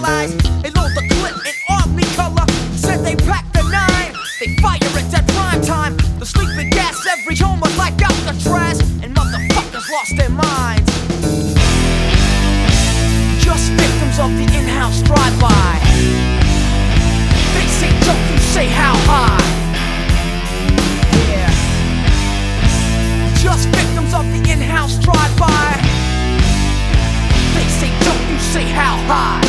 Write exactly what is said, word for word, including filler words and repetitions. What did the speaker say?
realize they load the clip in army color. Said they packed the nine, they fire it at prime time. The sleeping gas every home was like Alcatraz, and motherfuckers lost their minds. Just victims of the in-house drive-by. They say don't you say how high. Yeah. Just victims of the in-house drive-by. They say don't you say how high.